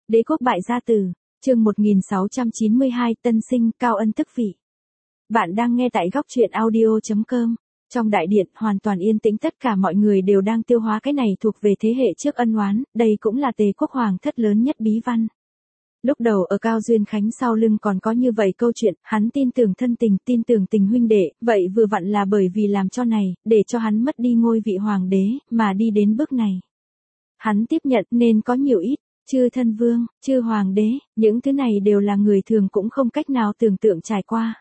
Đế quốc bại gia tử, chương 1692 tân sinh Cao Ân tức vị. Bạn đang nghe tại góc truyện audio.com. Trong đại điện hoàn toàn yên tĩnh, tất cả mọi người đều đang tiêu hóa cái này thuộc về thế hệ trước ân oán, đây cũng là Tề quốc hoàng thất lớn nhất bí văn. Lúc đầu ở Cao Duyên Khánh sau lưng còn có như vậy câu chuyện, hắn tin tưởng thân tình, tin tưởng tình huynh đệ, vậy vừa vặn là bởi vì làm cho này, để cho hắn mất đi ngôi vị hoàng đế, mà đi đến bước này. Hắn tiếp nhận nên có nhiều ít. Chư thân vương, chư hoàng đế, những thứ này đều là người thường cũng không cách nào tưởng tượng trải qua.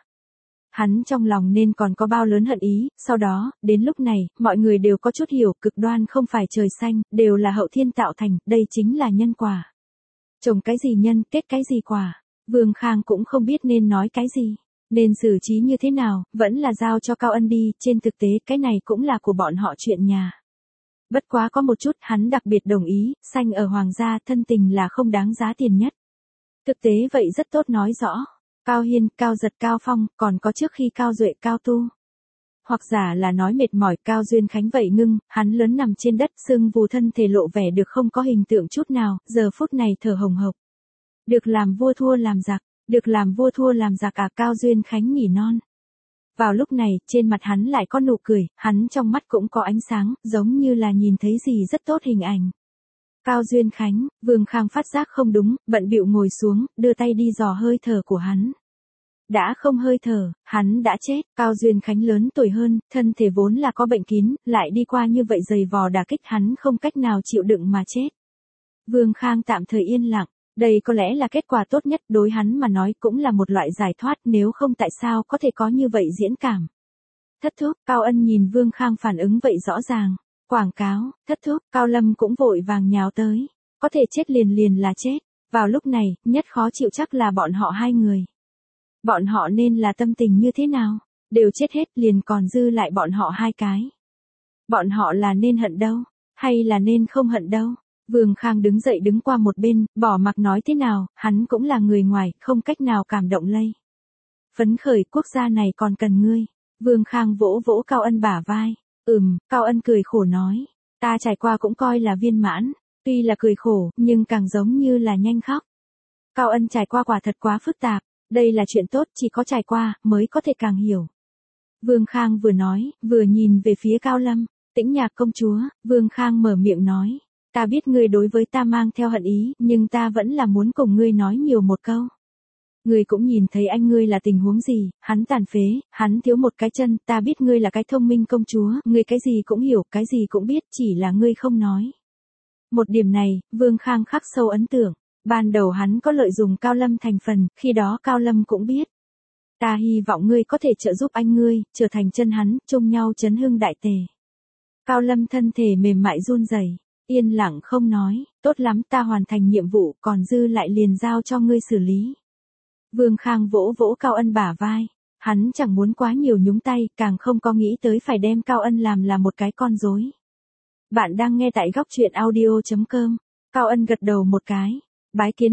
Hắn trong lòng nên còn có bao lớn hận ý, sau đó, đến lúc này, mọi người đều có chút hiểu, cực đoan không phải trời xanh, đều là hậu thiên tạo thành, đây chính là nhân quả. Trồng cái gì nhân, kết cái gì quả. Vương Khang cũng không biết nên nói cái gì, nên xử trí như thế nào, vẫn là giao cho Cao Ân đi, trên thực tế cái này cũng là của bọn họ chuyện nhà. Bất quá có một chút hắn đặc biệt đồng ý, sanh ở hoàng gia thân tình là không đáng giá tiền nhất. Thực tế vậy rất tốt nói rõ. Cao Hiên, Cao Giật, Cao Phong, còn có trước khi Cao Duệ, Cao Tu. Hoặc giả là nói mệt mỏi, Cao Duyên Khánh vậy ngưng, hắn lớn nằm trên đất, sưng vù thân thể lộ vẻ được không có hình tượng chút nào, giờ phút này thở hồng hộc. Được làm vua thua làm giặc, được làm vua thua làm giặc à, Cao Duyên Khánh nỉ non. Vào lúc này, trên mặt hắn lại có nụ cười, hắn trong mắt cũng có ánh sáng, giống như là nhìn thấy gì rất tốt hình ảnh. Cao Duyên Khánh, Vương Khang phát giác không đúng, bận bịu ngồi xuống, đưa tay đi dò hơi thở của hắn. Đã không hơi thở, hắn đã chết. Cao Duyên Khánh lớn tuổi hơn, thân thể vốn là có bệnh kín, lại đi qua như vậy dày vò đả kích, hắn không cách nào chịu đựng mà chết. Vương Khang tạm thời yên lặng. Đây có lẽ là kết quả tốt nhất, đối hắn mà nói cũng là một loại giải thoát, nếu không tại sao có thể có như vậy diễn cảm. Thất thúc, Cao Ân nhìn Vương Khang phản ứng vậy rõ ràng. Quảng cáo, thất thúc, Cao Lâm cũng vội vàng nhào tới. Có thể chết liền liền là chết. Vào lúc này, nhất khó chịu chắc là bọn họ hai người. Bọn họ nên là tâm tình như thế nào? Đều chết hết, liền còn dư lại bọn họ hai cái. Bọn họ là nên hận đâu? Hay là nên không hận đâu? Vương Khang đứng dậy đứng qua một bên, bỏ mặc nói thế nào, hắn cũng là người ngoài, không cách nào cảm động lây. Phấn khởi, quốc gia này còn cần ngươi. Vương Khang vỗ vỗ Cao Ân bả vai. Cao Ân cười khổ nói. Ta trải qua cũng coi là viên mãn. Tuy là cười khổ, nhưng càng giống như là nhanh khóc. Cao Ân trải qua quả thật quá phức tạp. Đây là chuyện tốt, chỉ có trải qua, mới có thể càng hiểu. Vương Khang vừa nói, vừa nhìn về phía Cao Lâm. Tĩnh Nhạc công chúa, Vương Khang mở miệng nói. Ta biết ngươi đối với ta mang theo hận ý, nhưng ta vẫn là muốn cùng ngươi nói nhiều một câu. Ngươi cũng nhìn thấy anh ngươi là tình huống gì, hắn tàn phế, hắn thiếu một cái chân, ta biết ngươi là cái thông minh công chúa, ngươi cái gì cũng hiểu, cái gì cũng biết, chỉ là ngươi không nói. Một điểm này, Vương Khang khắc sâu ấn tượng. Ban đầu hắn có lợi dụng Cao Lâm thành phần, khi đó Cao Lâm cũng biết. Ta hy vọng ngươi có thể trợ giúp anh ngươi, trở thành chân hắn, chung nhau chấn hưng đại tề. Cao Lâm thân thể mềm mại run rẩy. Yên lặng không nói, tốt lắm, ta hoàn thành nhiệm vụ, còn dư lại liền giao cho ngươi xử lý. Vương Khang vỗ vỗ Cao Ân bả vai, hắn chẳng muốn quá nhiều nhúng tay, càng không có nghĩ tới phải đem Cao Ân làm là một cái con rối. Bạn đang nghe tại góc truyện audio.com, Cao Ân gật đầu một cái. Bái kiến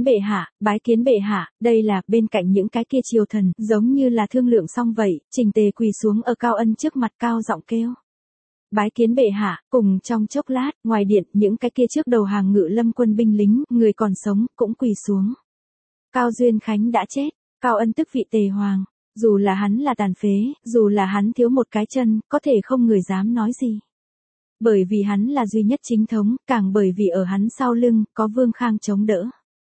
bệ hạ, đây là, bên cạnh những cái kia triều thần, giống như là thương lượng xong vậy, chỉnh tề quỳ xuống ở Cao Ân trước mặt cao giọng kêu. Bái kiến bệ hạ, cùng trong chốc lát, ngoài điện, những cái kia trước đầu hàng Ngự Lâm quân binh lính, người còn sống, cũng quỳ xuống. Cao Duyên Khánh đã chết, Cao Ân tức vị tề hoàng, dù là hắn là tàn phế, dù là hắn thiếu một cái chân, có thể không người dám nói gì. Bởi vì hắn là duy nhất chính thống, càng bởi vì ở hắn sau lưng, có Vương Khang chống đỡ.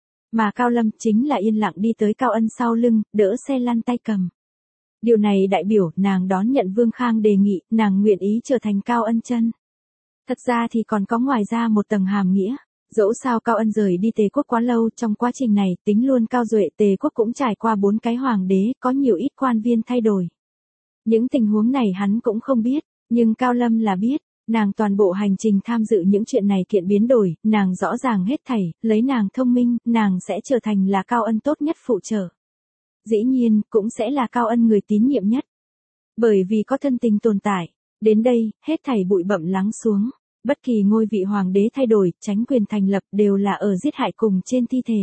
Mà Cao Lâm chính là yên lặng đi tới Cao Ân sau lưng, đỡ xe lăn tay cầm. Điều này đại biểu nàng đón nhận Vương Khang đề nghị, nàng nguyện ý trở thành Cao Ân chân. Thật ra thì còn có ngoài ra một tầng hàm nghĩa. Dẫu sao Cao Ân rời đi Tề quốc quá lâu, trong quá trình này, tính luôn Cao Duệ, Tề quốc cũng trải qua 4 cái hoàng đế, có nhiều ít quan viên thay đổi. Những tình huống này hắn cũng không biết, nhưng Cao Lâm là biết. Nàng toàn bộ hành trình tham dự những chuyện này kiện biến đổi, nàng rõ ràng hết thảy, lấy nàng thông minh, nàng sẽ trở thành là Cao Ân tốt nhất phụ trợ. Dĩ nhiên, cũng sẽ là Cao Ân người tín nhiệm nhất. Bởi vì có thân tình tồn tại. Đến đây, hết thảy bụi bặm lắng xuống. Bất kỳ ngôi vị hoàng đế thay đổi, tránh quyền thành lập đều là ở giết hại cùng trên thi thể.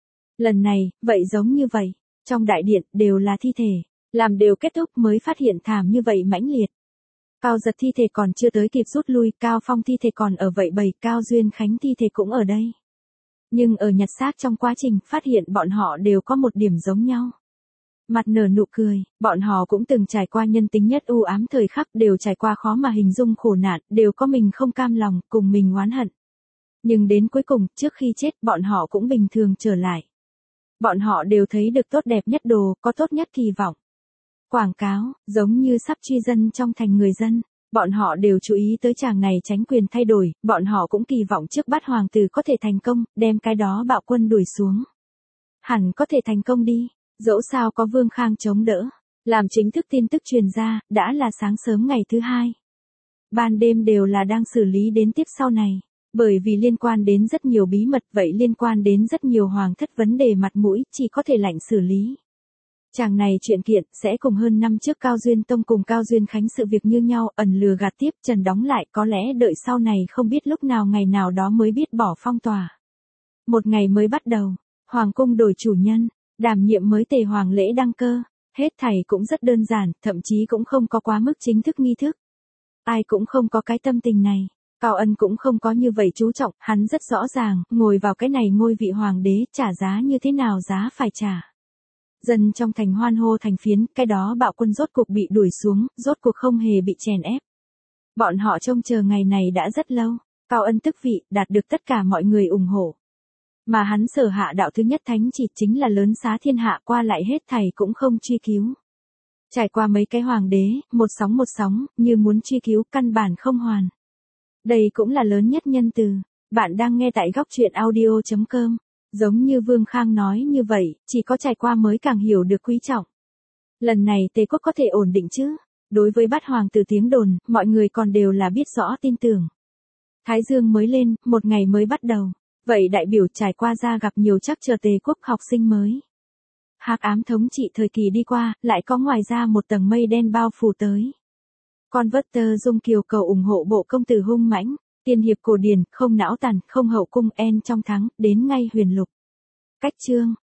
Lần này, vậy giống như vậy. Trong đại điện, đều là thi thể. Làm đều kết thúc mới phát hiện thảm như vậy mãnh liệt. Cao Giật thi thể còn chưa tới kịp rút lui, Cao Phong thi thể còn ở vậy bầy, Cao Duyên Khánh thi thể cũng ở đây. Nhưng ở nhặt xác trong quá trình phát hiện bọn họ đều có một điểm giống nhau. Mặt nở nụ cười, bọn họ cũng từng trải qua nhân tính nhất u ám thời khắc, đều trải qua khó mà hình dung khổ nạn, đều có mình không cam lòng, cùng mình oán hận. Nhưng đến cuối cùng, trước khi chết, bọn họ cũng bình thường trở lại. Bọn họ đều thấy được tốt đẹp nhất đồ, có tốt nhất kỳ vọng. Quảng cáo, giống như sắp truy dân trong thành người dân. Bọn họ đều chú ý tới chàng này tránh quyền thay đổi, bọn họ cũng kỳ vọng trước Bát hoàng tử có thể thành công, đem cái đó bạo quân đuổi xuống. Hẳn có thể thành công đi, dẫu sao có Vương Khang chống đỡ. Làm chính thức tin tức truyền ra, đã là sáng sớm ngày thứ hai. Ban đêm đều là đang xử lý đến tiếp sau này. Bởi vì liên quan đến rất nhiều bí mật, vậy liên quan đến rất nhiều hoàng thất vấn đề mặt mũi, chỉ có thể lạnh xử lý. Chàng này chuyện kiện sẽ cùng hơn năm trước Cao Duyên Tông cùng Cao Duyên Khánh sự việc như nhau, ẩn lừa gạt tiếp, trần đóng lại, có lẽ đợi sau này không biết lúc nào ngày nào đó mới biết bỏ phong tỏa. Một ngày mới bắt đầu, hoàng cung đổi chủ nhân, đảm nhiệm mới tề hoàng lễ đăng cơ, hết thảy cũng rất đơn giản, thậm chí cũng không có quá mức chính thức nghi thức. Ai cũng không có cái tâm tình này. Cao Ân cũng không có như vậy chú trọng, hắn rất rõ ràng, ngồi vào cái này ngôi vị hoàng đế, trả giá như thế nào giá phải trả. Dân trong thành hoan hô thành phiến, cái đó bạo quân rốt cuộc bị đuổi xuống, rốt cuộc không hề bị chèn ép. Bọn họ trông chờ ngày này đã rất lâu, Cao Ân tức vị, đạt được tất cả mọi người ủng hộ. Mà hắn sở hạ đạo thứ nhất thánh chỉ chính là lớn xá thiên hạ, qua lại hết thảy cũng không truy cứu. Trải qua mấy cái hoàng đế, một sóng, như muốn truy cứu căn bản không hoàn. Đây cũng là lớn nhất nhân từ. Bạn đang nghe tại góc truyện audio.com. Giống như Vương Khang nói như vậy, chỉ có trải qua mới càng hiểu được quý trọng. Lần này Tề quốc có thể ổn định chứ? Đối với Bát hoàng tử tiếng đồn, mọi người còn đều là biết rõ tin tưởng. Thái dương mới lên, một ngày mới bắt đầu. Vậy đại biểu trải qua ra gặp nhiều chắc chờ Tề quốc học sinh mới. Hắc ám thống trị thời kỳ đi qua, lại có ngoài ra một tầng mây đen bao phủ tới. Converter Dung Kiều cầu ủng hộ bộ công tử hung mãnh, tiên hiệp cổ điển, không não tàn, không hậu cung en trong thắng, đến ngay huyền lục. Cách chương